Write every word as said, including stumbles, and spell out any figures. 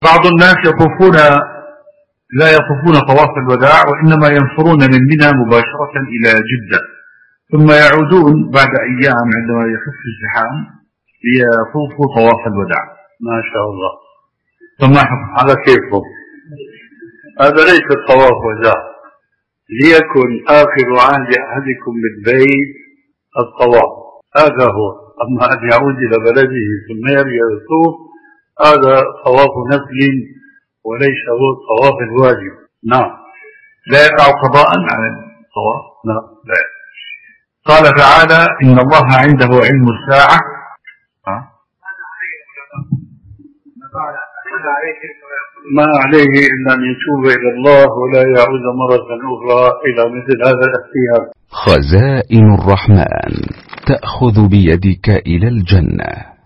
بعض الناس يطوفون لا يطوفون طواف الوداع، وإنما ينفرون من منى مباشرة إلى جدة، ثم يعودون بعد أيام عندما يخف الزحام ليطوفوا طواف الوداع. ما شاء الله. ثم على كيفهم. هذا ليس طواف وداع، ليكن آخر عهد أحدكم بالبيت الطواف، هذا هو. أما أن يعود إلى بلده ثم يرجع يطوف هذا طواف نفل وليس هو الطواف الواجب. نعم، لا يقع قضاء على الطواف. نعم. لا. قال تعالى: إن الله عنده علم الساعة. ما عليه إلا أن يتوب إلى الله ولا يعود مرة أخرى إلى مثل هذا الاختيار. خزائن الرحمن تأخذ بيدك إلى الجنة.